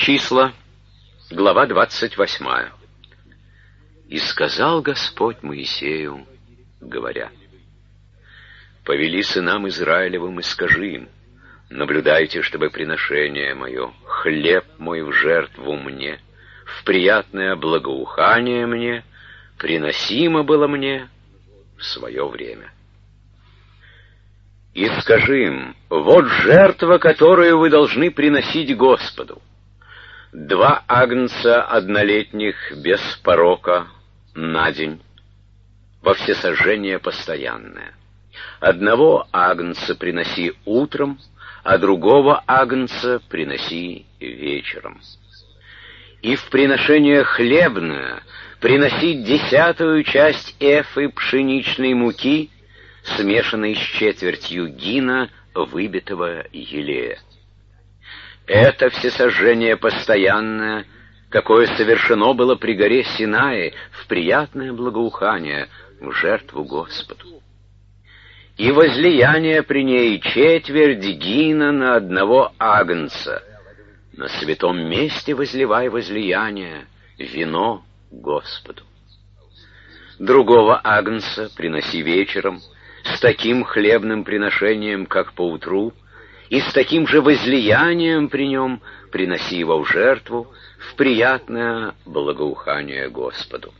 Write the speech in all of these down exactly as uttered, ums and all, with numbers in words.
Числа, глава двадцать восьмая. «И сказал Господь Моисею, говоря: повели сынам Израилевым и скажи им: наблюдайте, чтобы приношение мое, хлеб мой в жертву мне, в приятное благоухание мне, приносимо было мне в свое время. И скажи им: вот жертва, которую вы должны приносить Господу. Два агнца однолетних без порока на день, во всесожжение постоянное. Одного агнца приноси утром, а другого агнца приноси вечером. И в приношение хлебное приносить десятую часть эфы пшеничной муки, смешанной с четвертью гина выбитого елея. Это всесожжение постоянное, какое совершено было при горе Синае в приятное благоухание, в жертву Господу. И возлияние при ней четверть гина на одного агнца. На святом месте возливай возлияние, вино Господу. Другого агнца приноси вечером, с таким хлебным приношением, как поутру, и с таким же возлиянием при нем приноси его в жертву, в приятное благоухание Господу.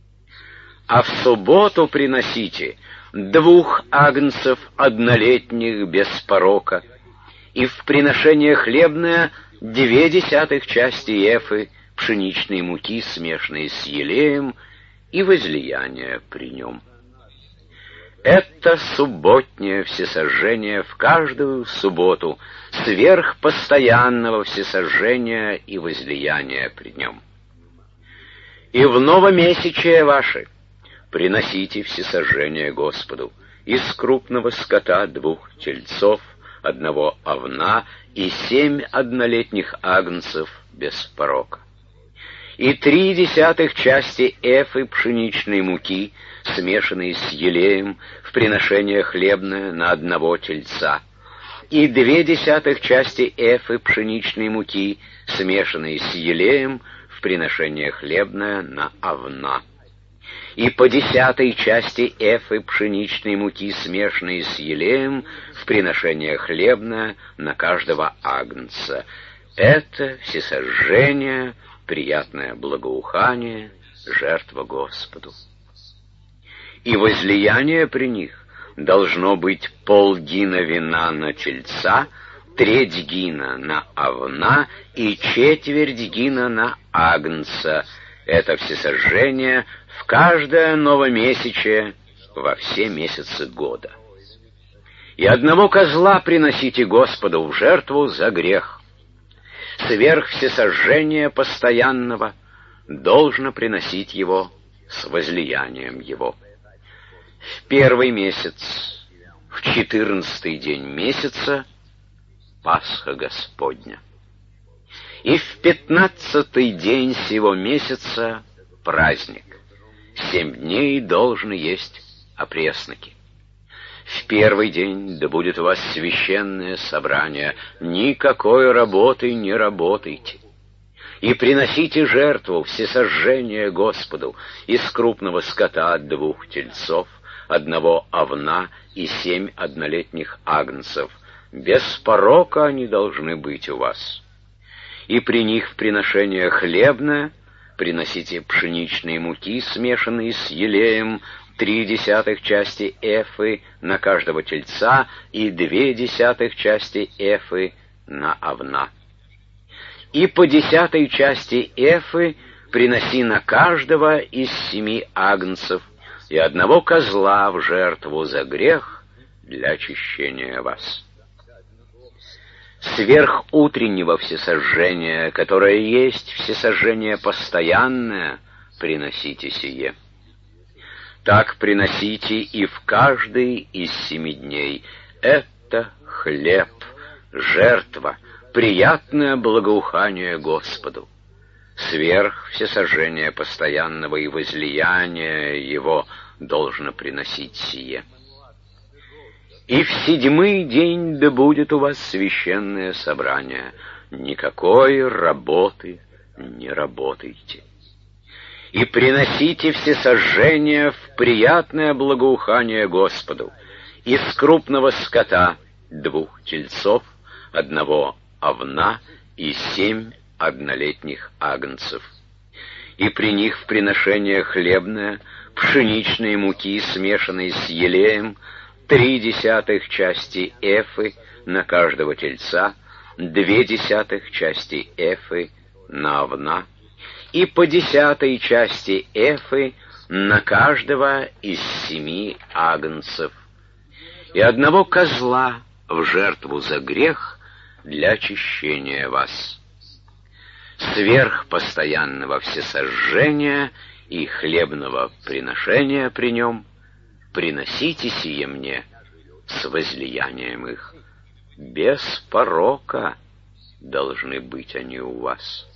А в субботу приносите двух агнцев однолетних без порока, и в приношение хлебное две десятых части эфы пшеничной муки, смешанной с елеем, и возлияние при нем. Это субботнее всесожжение в каждую субботу, сверх постоянного всесожжения и возлияния при нем. И в новомесячие ваши приносите всесожжение Господу из крупного скота двух тельцов, одного овна и семь однолетних агнцев без порока. И три десятых части эфы пшеничной муки, смешанной с елеем, в приношение хлебное на одного тельца, и две десятых части эфы пшеничной муки, смешанной с елеем, в приношение хлебное на овна, и по десятой части эфы пшеничной муки, смешанной с елеем, в приношение хлебное на каждого агнца. Это всесожжение, приятное благоухание, жертва Господу. И возлияние при них должно быть полгина вина на тельца, треть гина на овна и четверть гина на агнца. Это всесожжение в каждое новомесячие во все месяцы года. И одного козла приносите Господу в жертву за грех. Сверх всесожжения постоянного должно приносить его с возлиянием его. В первый месяц, в четырнадцатый день месяца, Пасха Господня. И в пятнадцатый день сего месяца праздник. Семь дней должны есть опресноки. В первый день да будет у вас священное собрание, никакой работы не работайте. И приносите жертву всесожжения Господу из крупного скота от двух тельцов, одного овна и семь однолетних агнцев. Без порока они должны быть у вас. И при них в приношение хлебное приносите пшеничные муки, смешанные с елеем, три десятых части эфы на каждого тельца и две десятых части эфы на овна. И по десятой части эфы приноси на каждого из семи агнцев и одного козла в жертву за грех для очищения вас. Сверх утреннего всесожжения, которое есть всесожжение постоянное, приносите сие. Так приносите и в каждый из семи дней. Это хлеб, жертва, приятное благоухание Господу. Сверх всесожжения постоянного и возлияния его должно приносить сие. И в седьмой день да будет у вас священное собрание. никакой работы не работайте. И приносите всесожжения в приятное благоухание Господу. Из крупного скота двух тельцов, одного овна и семь однолетних агнцев. И при них в приношение хлебное, пшеничной муки, смешанной с елеем, три десятых части эфы на каждого тельца, две десятых части эфы на овна, и по десятой части эфы на каждого из семи агнцев, и одного козла в жертву за грех для очищения вас. Сверх постоянного всесожжения и хлебного приношения при нем приносите сие мне с возлиянием их. Без порока должны быть они у вас.